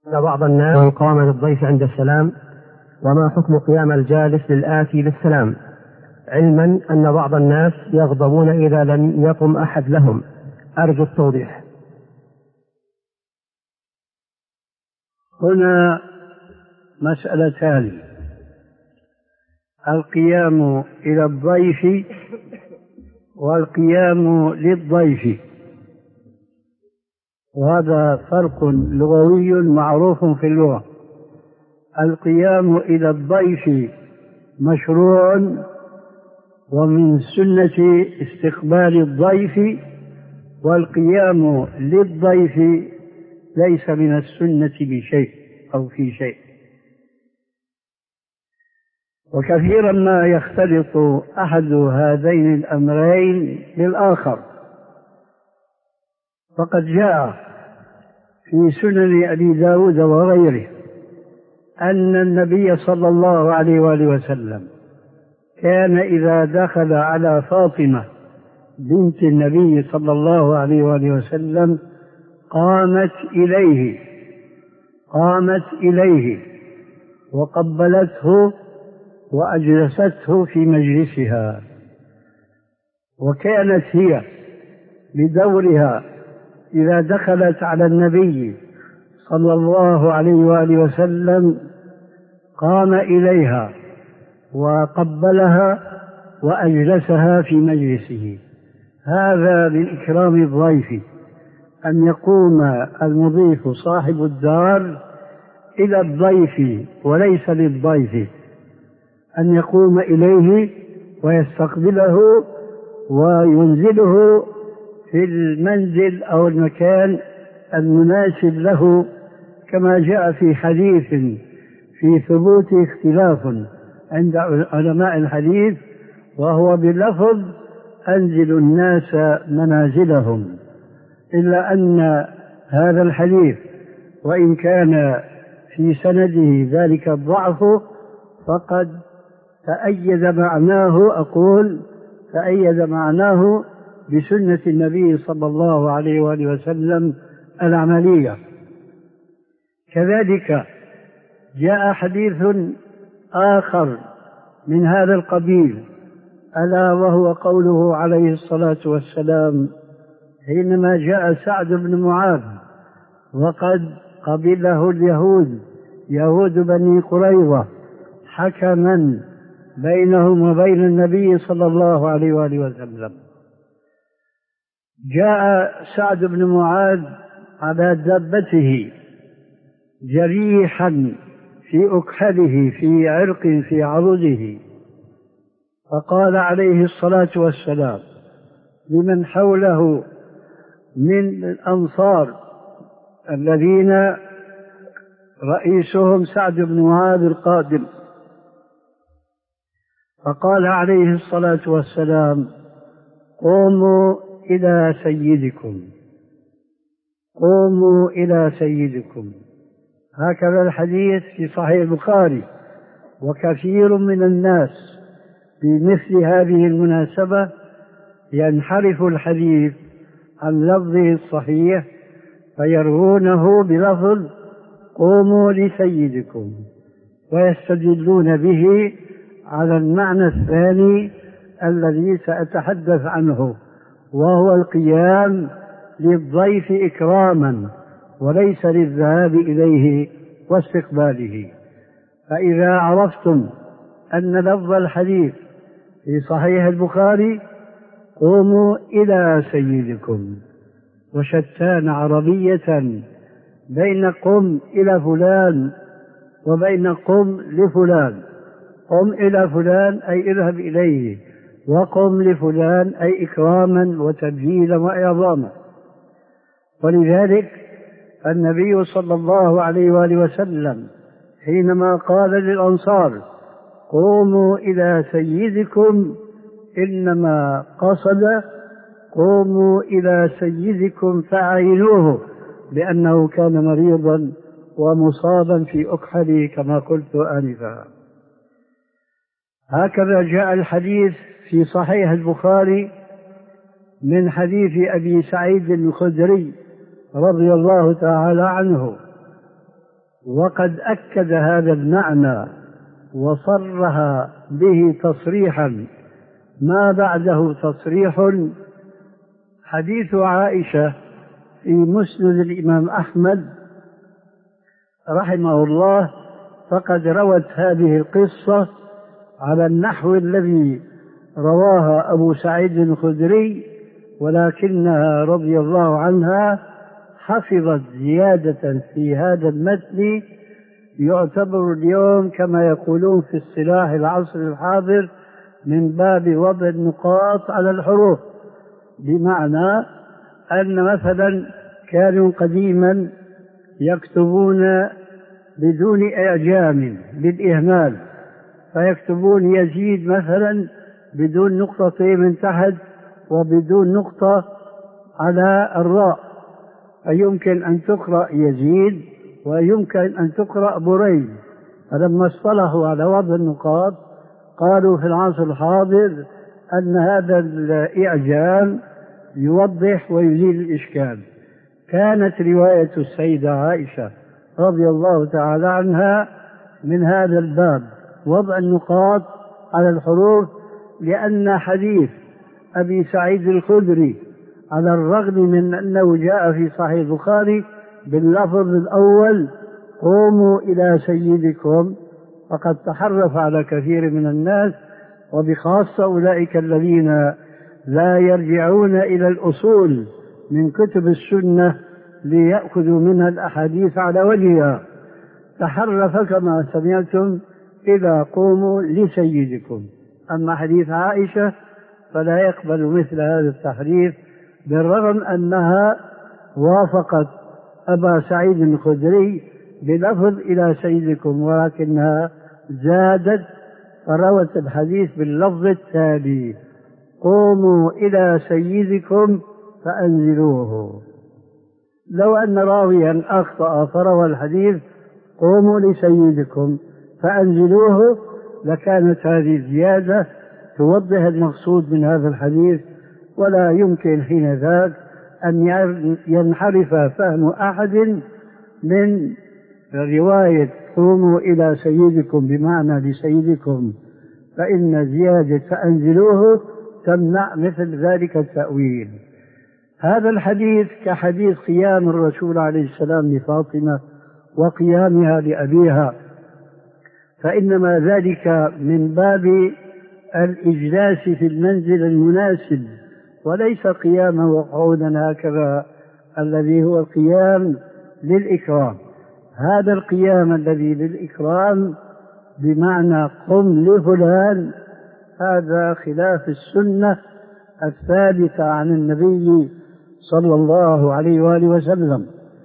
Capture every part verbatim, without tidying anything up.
بعض الناس من قام للضيف عند السلام، وما حكم قيام الجالس للآتي للسلام، علما أن بعض الناس يغضبون إذا لم يقم أحد لهم؟ أرجو التوضيح. هنا مسألتان: القيام إلى الضيف والقيام للضيف، وهذا فرق لغوي معروف في اللغة. القيام إلى الضيف مشروع ومن سنة استقبال الضيف، والقيام للضيف ليس من السنة بشيء أو في شيء. وكثيرا ما يختلط أحد هذين الأمرين بالآخر، فقد جاء في سنن أبي داود وغيره أن النبي صلى الله عليه وآله وسلم كان إذا دخل على فاطمة بنت النبي صلى الله عليه وآله وسلم قامت إليه قامت إليه وقبلته وأجلسته في مجلسها، وكانت هي بدورها إذا دخلت على النبي صلى الله عليه وآله وسلم قام إليها وقبلها وأجلسها في مجلسه. هذا من إكرام الضيف، أن يقوم المضيف صاحب الدار إلى الضيف وليس للضيف، أن يقوم إليه ويستقبله وينزله في المنزل أو المكان المناسب له، كما جاء في حديث في ثبوت اختلاف عند علماء الحديث، وهو بلفظ أنزل الناس منازلهم، إلا أن هذا الحديث وإن كان في سنده ذلك الضعف فقد تأيد معناه أقول تأيد معناه بسنة النبي صلى الله عليه وآله وسلم العملية. كذلك جاء حديث آخر من هذا القبيل، ألا وهو قوله عليه الصلاة والسلام حينما جاء سعد بن معاذ وقد قبله اليهود يهود بني قريظة حكما بينهم وبين النبي صلى الله عليه وآله وسلم. جاء سعد بن معاذ على دابته جريحا في أكحله في عرق في عضده، فقال عليه الصلاة والسلام لمن حوله من الأنصار الذين رئيسهم سعد بن معاذ القادم، فقال عليه الصلاة والسلام قوموا إلى سيدكم قوموا إلى سيدكم. هكذا الحديث في صحيح البخاري. وكثير من الناس بمثل هذه المناسبة ينحرف الحديث عن لفظه الصحيح فيروونه بلفظ قوموا لسيدكم، ويستدلون به على المعنى الثاني الذي سأتحدث عنه، وهو القيام للضيف إكراما وليس للذهاب إليه واستقباله. فإذا عرفتم أن لفظ الحديث في صحيح البخاري قوموا إلى سيدكم، وشتان عربية بين قم إلى فلان وبين قم لفلان. قم إلى فلان أي اذهب إليه، وقم لفلان أي إكراما وتبجيلا وإعظاما. ولذلك النبي صلى الله عليه وآله وسلم حينما قال للأنصار قوموا إلى سيدكم إنما قصد قوموا إلى سيدكم فأعينوه، لأنه كان مريضا ومصابا في أكحله كما قلت آنفا. هكذا جاء الحديث في صحيح البخاري من حديث أبي سعيد الخدري رضي الله تعالى عنه وقد أكد هذا المعنى وصرح به تصريحا ما بعده تصريح حديث عائشة في مسند الإمام أحمد رحمه الله، فقد روت هذه القصة على النحو الذي رواها أبو سعيد الخدري، ولكنها رضي الله عنها حفظت زيادة في هذا المتن يعتبر اليوم كما يقولون في اصطلاح العصر الحاضر من باب وضع النقاط على الحروف، بمعنى أن مثلا كانوا قديما يكتبون بدون إعجام بالإهمال، فيكتبون يزيد مثلا بدون نقطتين من تحت وبدون نقطة على الراء، فيمكن أن تقرأ يزيد ويمكن أن تقرأ بريد. فلما اصطلحوا على وضع النقاط قالوا في العصر الحاضر أن هذا الإعجام يوضح ويزيل الإشكال. كانت رواية السيدة عائشة رضي الله تعالى عنها من هذا الباب، وضع النقاط على الحروف، لأن حديث أبي سعيد الخدري على الرغم من أنه جاء في صحيح البخاري باللفظ الأول قوموا إلى سيدكم، فقد تحرف على كثير من الناس وبخاصة أولئك الذين لا يرجعون إلى الأصول من كتب السنة ليأخذوا منها الأحاديث على وجهها، تحرف كما سمعتم إذا قوموا لسيدكم. أما حديث عائشة فلا يقبل مثل هذا التحريف، بالرغم أنها وافقت أبا سعيد الخدري بلفظ إلى سيدكم، ولكنها زادت فروت الحديث باللفظ التالي قوموا إلى سيدكم فأنزلوه. لو أن راويا أخطأ فروى الحديث قوموا لسيدكم فأنزلوه لكانت هذه الزيادة توضح المقصود من هذا الحديث، ولا يمكن حين ذاك أن ينحرف فهم أحد من رواية قوموا إلى سيدكم بمعنى لسيدكم، فإن زيادة فأنزلوه تمنع مثل ذلك التأويل. هذا الحديث كحديث قيام الرسول عليه السلام لفاطمة وقيامها لأبيها، فإنما ذلك من باب الإجلاس في المنزل المناسب، وليس قياما وقعودا هكذا الذي هو القيام للإكرام. هذا القيام الذي للإكرام بمعنى قم لفلان، هذا خلاف السنة الثابتة عن النبي صلى الله عليه وآله وسلم.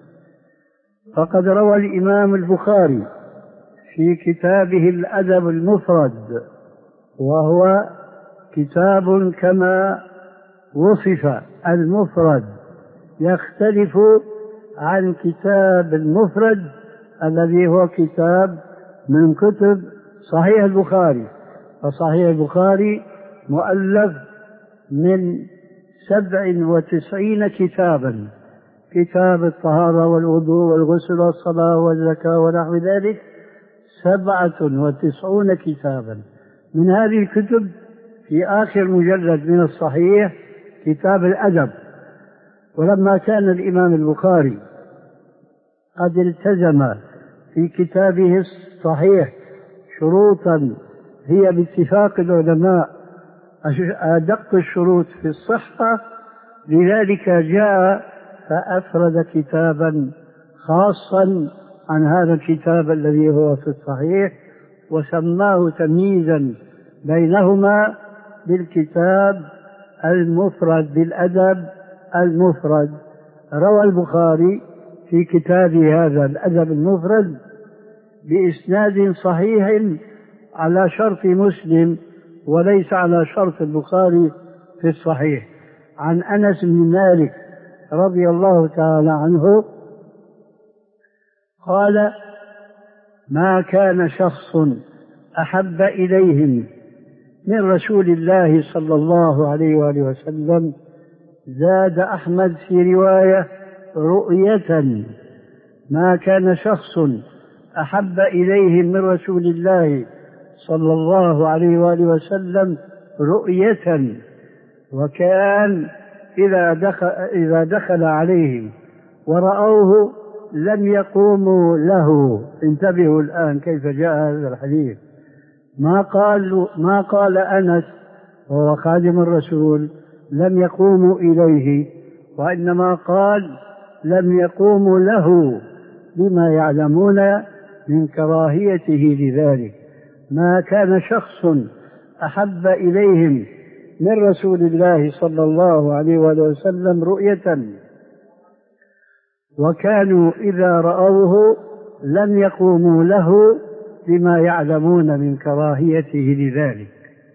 فقد روى الإمام البخاري في كتابه الأدب المفرد، وهو كتاب كما وصف المفرد يختلف عن كتاب المفرد الذي هو كتاب من كتب صحيح البخاري. فصحيح البخاري مؤلف من سبع وتسعين كتابا، كتاب الطهارة والوضوء والغسل والصلاة والزكاة ونحو ذلك، سبعة وتسعون كتابا. من هذه الكتب في آخر مجلد من الصحيح كتاب الأدب. ولما كان الإمام البخاري قد التزم في كتابه الصحيح شروطا هي باتفاق العلماء أدق الشروط في الصحة، لذلك جاء فأفرد كتابا خاصا عن هذا الكتاب الذي هو في الصحيح، وسماه تمييزا بينهما بالكتاب المفرد بالأدب المفرد. روى البخاري في كتابه هذا الأدب المفرد بإسناد صحيح على شرط مسلم وليس على شرط البخاري في الصحيح، عن أنس بن مالك رضي الله تعالى عنه قال: ما كان شخص أحب إليهم من رسول الله صلى الله عليه وآله وسلم، زاد أحمد في رواية رؤية، ما كان شخص أحب إليهم من رسول الله صلى الله عليه وآله وسلم رؤية، وكان إذا دخل, إذا دخل عليهم ورأوه لم يقوموا له. انتبهوا الآن كيف جاء هذا الحديث. ما قال ما قال أنس وهو خادم الرسول لم يقوموا إليه، وإنما قال لم يقوموا له بما يعلمون من كراهيته لذلك. ما كان شخص أحب إليهم من رسول الله صلى الله عليه وسلم رؤية، وكانوا إذا رأوه لم يقوموا له بما يعلمون من كراهيته لذلك.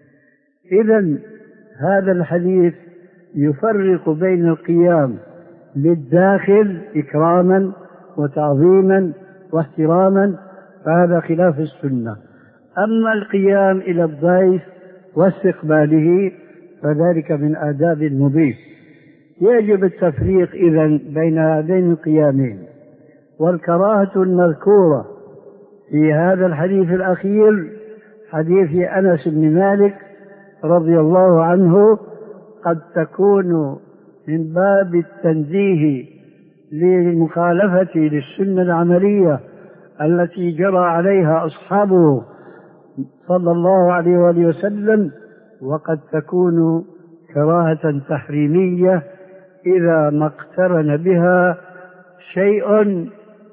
إذن هذا الحديث يفرق بين القيام للداخل إكراما وتعظيما واحتراما، فهذا خلاف السنة. أما القيام إلى الضيف واستقباله فذلك من آداب المضيف. يجب التفريق إذن بين هذين القيامين. والكراهة المذكورة في هذا الحديث الأخير حديث أنس بن مالك رضي الله عنه قد تكون من باب التنزيه للمخالفة للسنة العملية التي جرى عليها أصحابه صلى الله عليه وآله وسلم، وقد تكون كراهة تحريمية إذا ما اقترن بها شيء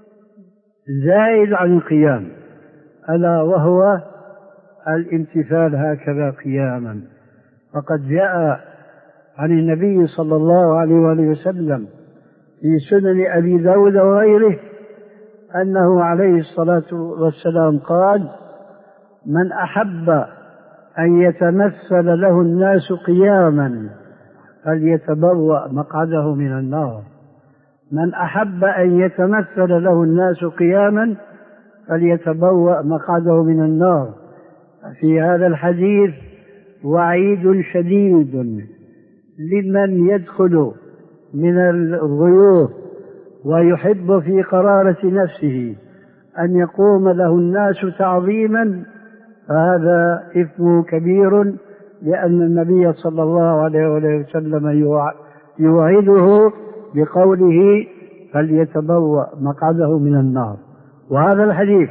زائد عن القيام، ألا وهو الامتثال هكذا قياما. فقد جاء عن النبي صلى الله عليه وآله وسلم في سنن أبي داود وغيره أنه عليه الصلاة والسلام قال: من أحب أن يتمثل له الناس قياما فليتبوأ مقعده من النار. من أحب أن يتمثل له الناس قياما فليتبوأ مقعده من النار. في هذا الحديث وعيد شديد لمن يدخل من الضيوف ويحب في قرارة نفسه أن يقوم له الناس تعظيما، فهذا إثم كبير، لأن النبي صلى الله عليه وسلم يوعده بقوله فليتبوأ مقعده من النار. وهذا الحديث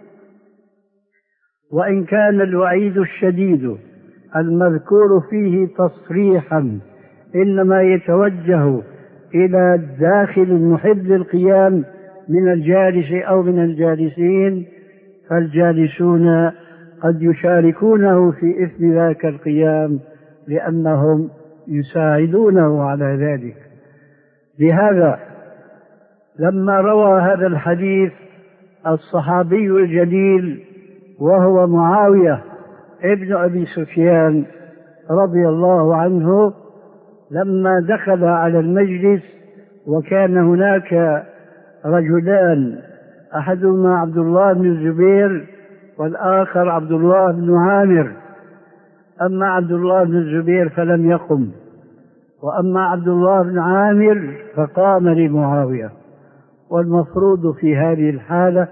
وإن كان الوعيد الشديد المذكور فيه تصريحا إنما يتوجه إلى الداخل المحب للقيام من الجالس أو من الجالسين، فالجالسون قد يشاركونه في إثم ذاك القيام لأنهم يساعدونه على ذلك. لهذا لما روى هذا الحديث الصحابي الجليل وهو معاوية ابن أبي سفيان رضي الله عنه، لما دخل على المجلس وكان هناك رجلان أحدهما عبد الله بن الزبير والآخر عبد الله بن عامر، أما عبد الله بن الزبير فلم يقم، وأما عبد الله بن عامر فقام لمعاوية. والمفروض في هذه الحالة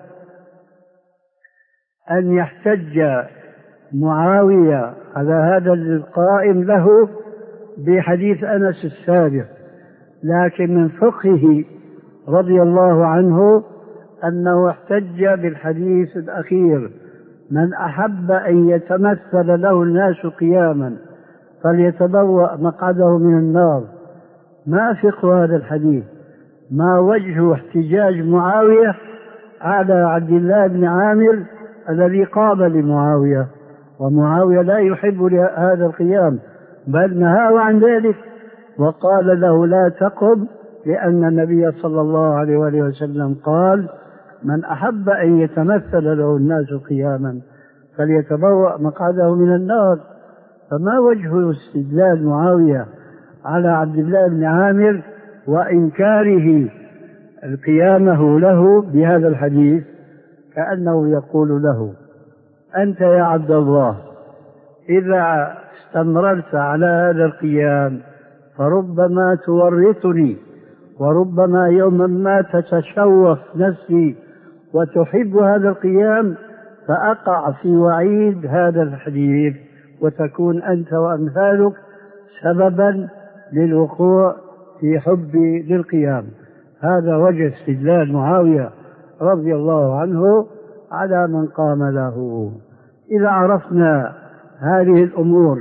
أن يحتج معاوية على هذا القائم له بحديث أنس السابق، لكن من فقهه رضي الله عنه أنه احتج بالحديث الأخير: من أحب أن يتمثل له الناس قياما فليتبوأ مقعده من النار. ما فقه هذا الحديث؟ ما وجه احتجاج معاوية على عبد الله بن عامر الذي قام لمعاوية، ومعاوية لا يحب هذا القيام بل نهاه عن ذلك وقال له لا تقم، لأن النبي صلى الله عليه وآله وسلم قال: من أحب أن يتمثل له الناس قياما فليتبوأ مقعده من النار. فما وجه استدلال معاوية على عبد الله بن عامر وإنكاره قيامه له بهذا الحديث؟ كأنه يقول له: أنت يا عبد الله إذا استمررت على هذا القيام فربما تورطني، وربما يوما ما تتشوف نفسي وتحب هذا القيام فأقع في وعيد هذا الحديث، وتكون أنت وأمثالك سببا للوقوع في حب للقيام. هذا وجه استدلال معاوية رضي الله عنه على من قام له. إذا عرفنا هذه الأمور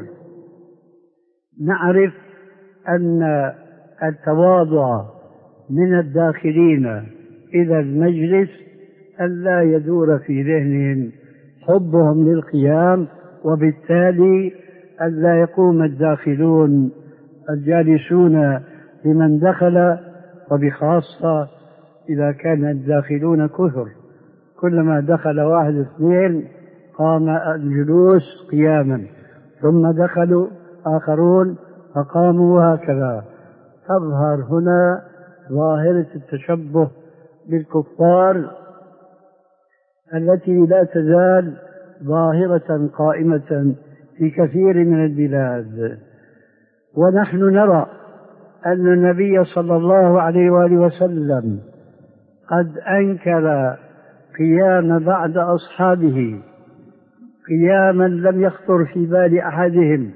نعرف أن التواضع من الداخلين إلى المجلس ألا يدور في ذهنهم حبهم للقيام، وبالتالي ألا يقوم الداخلون الجالسون لمن دخل، وبخاصة إذا كان الداخلون كثر، كلما دخل واحد اثنين قام الجلوس قياما، ثم دخلوا آخرون فقاموا، وهكذا تظهر هنا ظاهرة التشبه بالكفار التي لا تزال ظاهرة قائمة في كثير من البلاد. ونحن نرى أن النبي صلى الله عليه وآله وسلم قد أنكر قيام بعض أصحابه قياما لم يخطر في بال أحدهم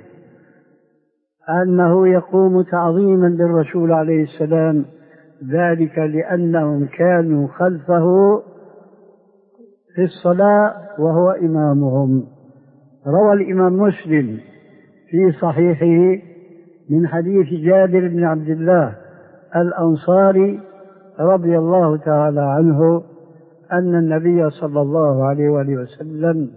أنه يقوم تعظيما للرسول عليه السلام، ذلك لأنهم كانوا خلفه في الصلاة وهو إمامهم. روى الإمام مسلم في صحيحه من حديث جابر بن عبد الله الأنصاري رضي الله تعالى عنه أن النبي صلى الله عليه وآله وسلم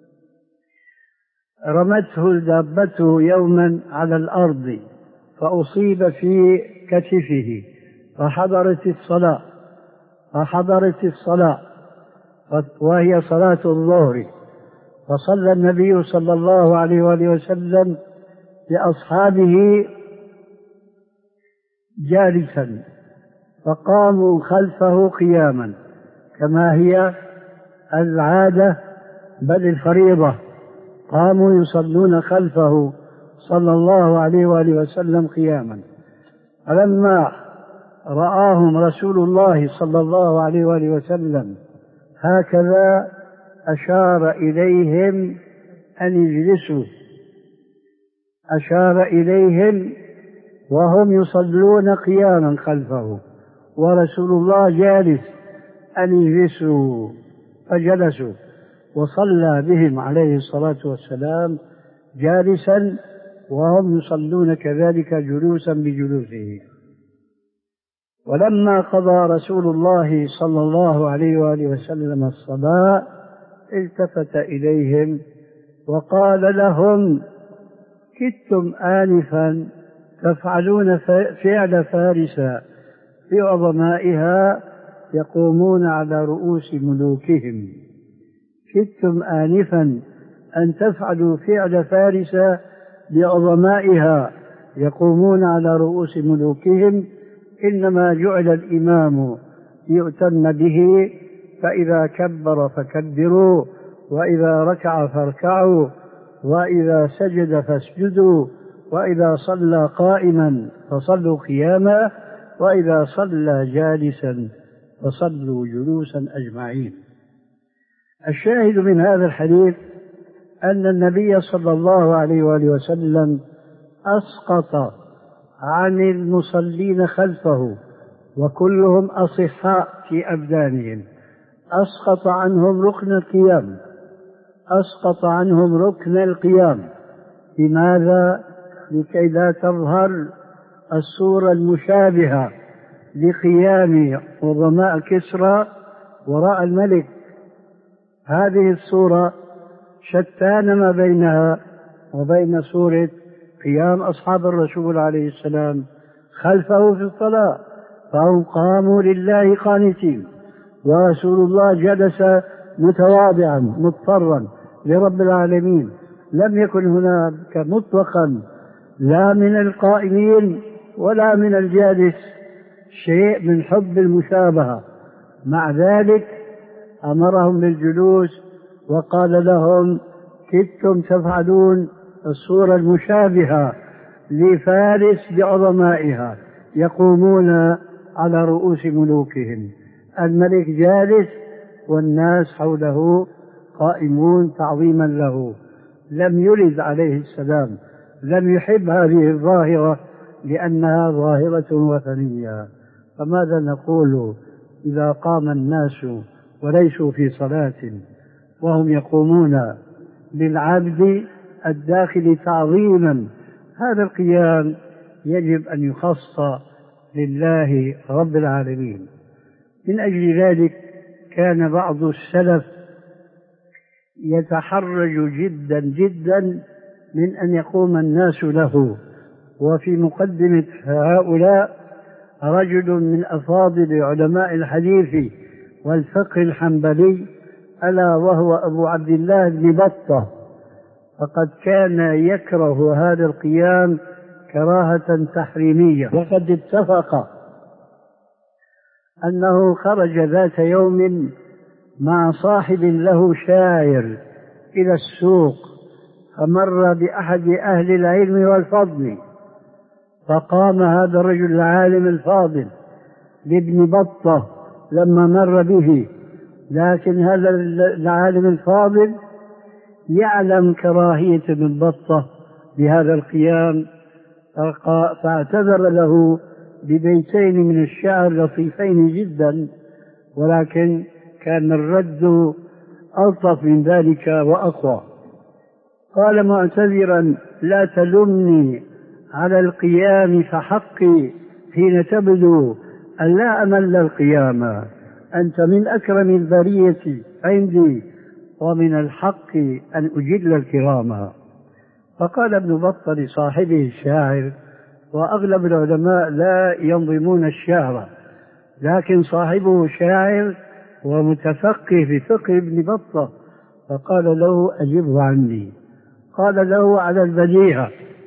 رمته دابته يوما على الأرض فأصيب في كتفه فحضرت الصلاة فحضرت الصلاة وهي صلاة الظهر، فصلى النبي صلى الله عليه وآله وسلم لأصحابه جالسا، فقاموا خلفه قياما كما هي العادة بل الفريضة، قاموا يصلون خلفه صلى الله عليه وآله وسلم قياما. فلما رآهم رسول الله صلى الله عليه وآله وسلم هكذا أشار إليهم أن يجلسوا، أشار إليهم وهم يصلون قياما خلفه ورسول الله جالس أن يجلسوا، فجلسوا وصلى بهم عليه الصلاة والسلام جالسا وهم يصلون كذلك جلوسا بجلوسه. ولما قضى رسول الله صلى الله عليه وآله وسلم الصلاة التفت إليهم وقال لهم: كدتم آنفا تفعلون فعل فارس في عظمائها يقومون على رؤوس ملوكهم. كدتم آنفا أن تفعلوا فعل فارس بعظمائها يقومون على رؤوس ملوكهم، إنما جعل الإمام يؤتم به، فإذا كبر فكبروا، وإذا ركع فاركعوا، وإذا سجد فاسجدوا، وإذا صلى قائما فصلوا قياما، وإذا صلى جالسا فصلوا جلوسا أجمعين. الشاهد من هذا الحديث أن النبي صلى الله عليه وآله وسلم أسقط عن المصلين خلفه وكلهم أصحاء في أبدانهم، أسقط عنهم ركن القيام، أسقط عنهم ركن القيام. لماذا؟ لكي لا تظهر الصورة المشابهة لقيام عظماء كسرى وراء الملك. هذه الصورة شتان ما بينها وبين صورة قيام أصحاب الرسول عليه السلام خلفه في الصلاة، فهم قاموا لله قانتين، ورسول الله جلس متواضعا مضطرا لرب العالمين. لم يكن هناك مطلقا لا من القائمين ولا من الجالس شيء من حب المشابهة. مع ذلك أمرهم بالجلوس وقال لهم: كدتم تفعلون الصورة المشابهة لفارس بعظمائها يقومون على رؤوس ملوكهم. الملك جالس والناس حوله قائمون تعظيما له. لم يرد عليه السلام، لم يحب هذه الظاهرة لأنها ظاهرة وثنية. فماذا نقول إذا قام الناس وليسوا في صلاة وهم يقومون للعبد الداخل تعظيما؟ هذا القيام يجب أن يخص لله رب العالمين. من أجل ذلك كان بعض السلف يتحرج جدا جدا من أن يقوم الناس له. وفي مقدمة هؤلاء رجل من أفاضل علماء الحديث والفقه الحنبلي، ألا وهو أبو عبد الله بن بطة، فقد كان يكره هذا القيام كراهة تحريمية. وقد اتفق أنه خرج ذات يوم مع صاحب له شاعر إلى السوق، فمر بأحد أهل العلم والفضل، فقام هذا الرجل العالم الفاضل لابن بطة لما مر به، لكن هذا العالم الفاضل يعلم كراهية ابن بطة بهذا القيام، فاعتذر له ببيتين من الشعر لطيفين جدا، ولكن كان الرد ألطف من ذلك وأقوى. قال معتذرا: لا تلمني على القيام فحقي حين تبدو أن لا أمل القيام، أنت من أكرم البرية عندي ومن الحق أن أجل الكرام. فقال ابن بطة لصاحبه الشاعر، وأغلب العلماء لا ينظمون الشعر، لكن صاحبه شاعر ومتفقه في فقه ابن بطة، فقال له: أجبه عني. قال له على البديهة: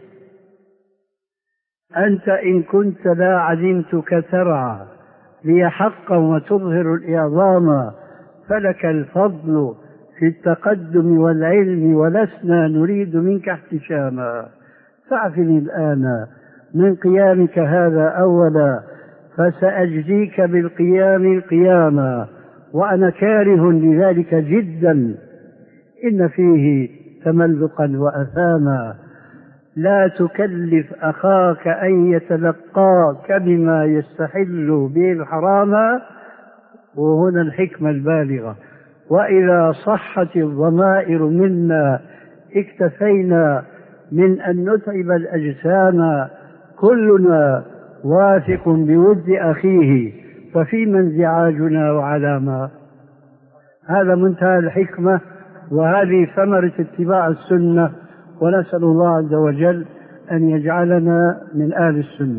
أنت إن كنت لا عدمتك ترعى لي حقا وتظهر الإعظام، فلك الفضل في التقدم والعلم، ولسنا نريد منك احتشاما، فاعفني الآن من قيامك هذا أولا، فسأجزيك بالقيام القياما، وأنا كاره لذلك جدا، إن فيه تملقا وأثاما، لا تكلف أخاك أن يتلقاك بما يستحل به الحرام. وهنا الحكمة البالغة: وإذا صحت الضمائر منا اكتفينا من أن نتعب الأجسام، كلنا واثق بود أخيه، ففيما انزعاجنا وعلاما. هذا منتهى الحكمة، وهذه ثمرة اتباع السنة، ونسأل الله عز وجل أن يجعلنا من أهل السنة.